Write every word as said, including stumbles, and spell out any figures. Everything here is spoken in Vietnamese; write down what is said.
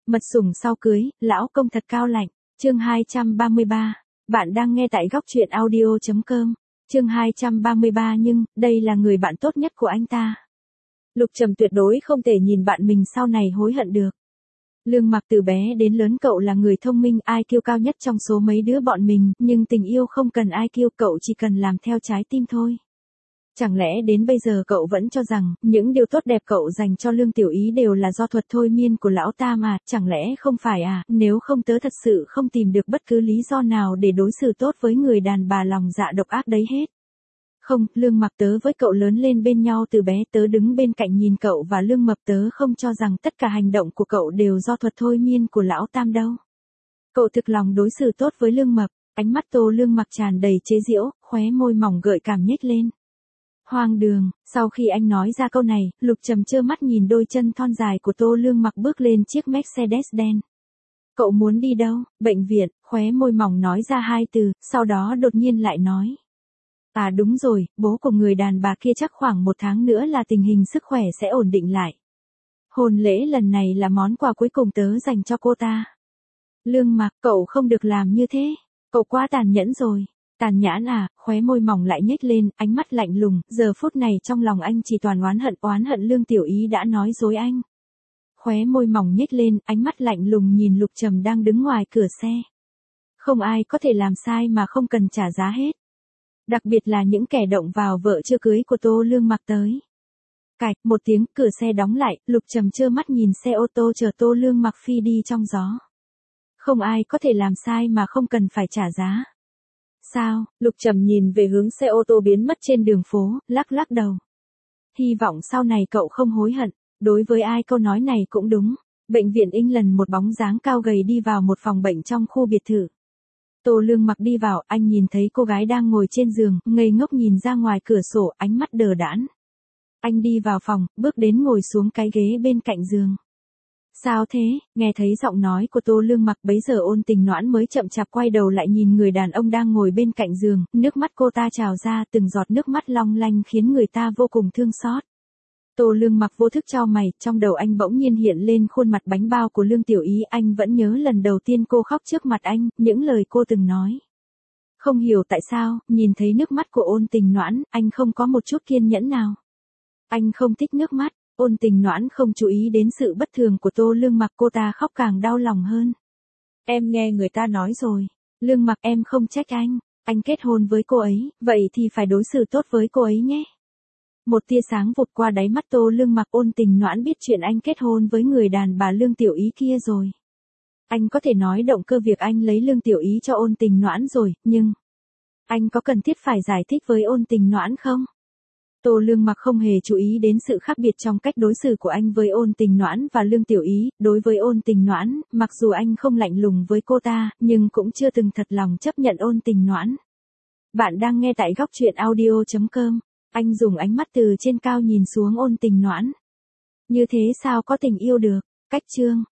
Mật sủng sau cưới, lão công thật cao lạnh. Chương hai trăm ba mươi ba. Bạn đang nghe tại góc truyện audio chấm com. Chương hai trăm ba mươi ba nhưng, đây là người bạn tốt nhất của anh ta. Lục Trầm tuyệt đối không thể nhìn bạn mình sau này hối hận được. Lương Mặc từ bé đến lớn cậu là người thông minh, i kiu cao nhất trong số mấy đứa bọn mình, nhưng tình yêu không cần i kiu, cậu chỉ cần làm theo trái tim thôi. Chẳng lẽ đến bây giờ cậu vẫn cho rằng, những điều tốt đẹp cậu dành cho Lương Tiểu Ý đều là do thuật thôi miên của lão ta mà, chẳng lẽ không phải à, nếu không tớ thật sự không tìm được bất cứ lý do nào để đối xử tốt với người đàn bà lòng dạ độc ác đấy hết. Không, Lương Mặc, tớ với cậu lớn lên bên nhau từ bé, tớ đứng bên cạnh nhìn cậu và Lương Mập, tớ không cho rằng tất cả hành động của cậu đều do thuật thôi miên của lão tam đâu. Cậu thực lòng đối xử tốt với Lương Mập, ánh mắt Tô Lương Mặc tràn đầy chế giễu, khóe môi mỏng gợi cảm nhếch lên. Hoang đường, sau khi anh nói ra câu này, Lục Trầm trơ mắt nhìn đôi chân thon dài của Tô Lương Mặc bước lên chiếc Mercedes đen. Cậu muốn đi đâu? Bệnh viện, khóe môi mỏng nói ra hai từ, sau đó đột nhiên lại nói. À đúng rồi, bố của người đàn bà kia chắc khoảng một tháng nữa là tình hình sức khỏe sẽ ổn định lại. Hôn lễ lần này là món quà cuối cùng tớ dành cho cô ta. Lương Mặc, cậu không được làm như thế, cậu quá tàn nhẫn rồi. Tàn nhãn à, khóe môi mỏng lại nhếch lên, ánh mắt lạnh lùng, giờ phút này trong lòng anh chỉ toàn oán hận oán hận Lương Tiểu Ý đã nói dối anh. Khóe môi mỏng nhếch lên, ánh mắt lạnh lùng nhìn Lục Trầm đang đứng ngoài cửa xe. Không ai có thể làm sai mà không cần trả giá hết. Đặc biệt là những kẻ động vào vợ chưa cưới của Tô Lương Mặc tới. Cạch, một tiếng, cửa xe đóng lại, Lục Trầm trơ mắt nhìn xe ô tô chở Tô Lương Mặc phi đi trong gió. Không ai có thể làm sai mà không cần phải trả giá. Sao? Lục Trầm nhìn về hướng xe ô tô biến mất trên đường phố, lắc lắc đầu. Hy vọng sau này cậu không hối hận. Đối với ai câu nói này cũng đúng. Bệnh viện England, một bóng dáng cao gầy đi vào một phòng bệnh trong khu biệt thự. Tô Lương Mặc đi vào, anh nhìn thấy cô gái đang ngồi trên giường, ngây ngốc nhìn ra ngoài cửa sổ, ánh mắt đờ đẫn. Anh đi vào phòng, bước đến ngồi xuống cái ghế bên cạnh giường. Sao thế? Nghe thấy giọng nói của Tô Lương Mặc, bấy giờ Ôn Tình Noãn mới chậm chạp quay đầu lại nhìn người đàn ông đang ngồi bên cạnh giường, nước mắt cô ta trào ra, từng giọt nước mắt long lanh khiến người ta vô cùng thương xót. Tô Lương Mặc vô thức chau mày, trong đầu anh bỗng nhiên hiện lên khuôn mặt bánh bao của Lương Tiểu Ý, anh vẫn nhớ lần đầu tiên cô khóc trước mặt anh, những lời cô từng nói. Không hiểu tại sao, nhìn thấy nước mắt của Ôn Tình Noãn, anh không có một chút kiên nhẫn nào. Anh không thích nước mắt. Ôn Tình Noãn không chú ý đến sự bất thường của Tô Lương Mặc, cô ta khóc càng đau lòng hơn. Em nghe người ta nói rồi. Lương Mặc, em không trách anh. Anh kết hôn với cô ấy, vậy thì phải đối xử tốt với cô ấy nhé. Một tia sáng vụt qua đáy mắt Tô Lương Mặc, Ôn Tình Noãn biết chuyện anh kết hôn với người đàn bà Lương Tiểu Ý kia rồi. Anh có thể nói động cơ việc anh lấy Lương Tiểu Ý cho Ôn Tình Noãn rồi, nhưng... Anh có cần thiết phải giải thích với Ôn Tình Noãn không? Tô Lương Mặc không hề chú ý đến sự khác biệt trong cách đối xử của anh với Ôn Tình Noãn và Lương Tiểu Ý. Đối với Ôn Tình Noãn, mặc dù anh không lạnh lùng với cô ta, nhưng cũng chưa từng thật lòng chấp nhận Ôn Tình Noãn. Bạn đang nghe tại góc truyện audio chấm com. Anh dùng ánh mắt từ trên cao nhìn xuống Ôn Tình Noãn. Như thế sao có tình yêu được? Cách chương.